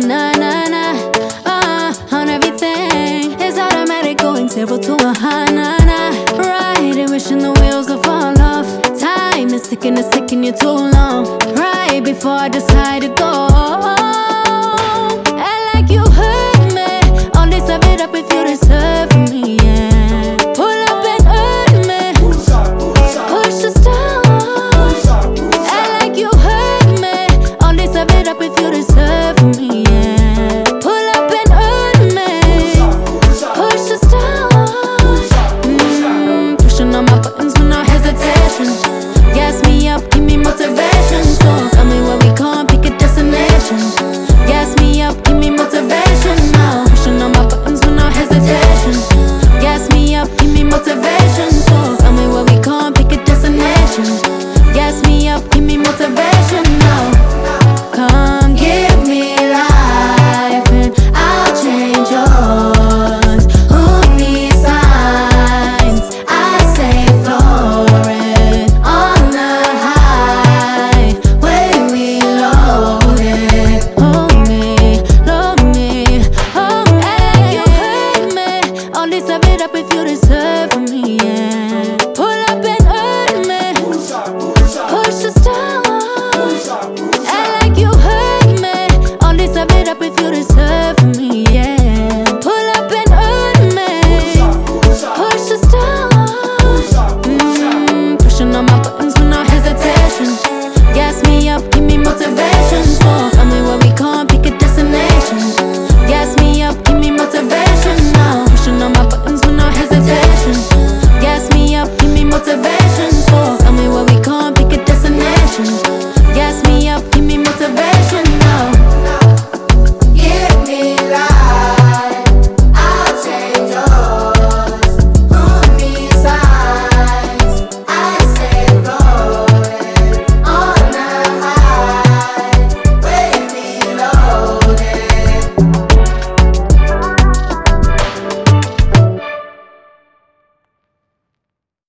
na na na. On everything. It's automatic, going 0 to a high, na na. Right, wishing the wheels will fall off. Time is ticking, it's taking you too long. Right before I decide to go.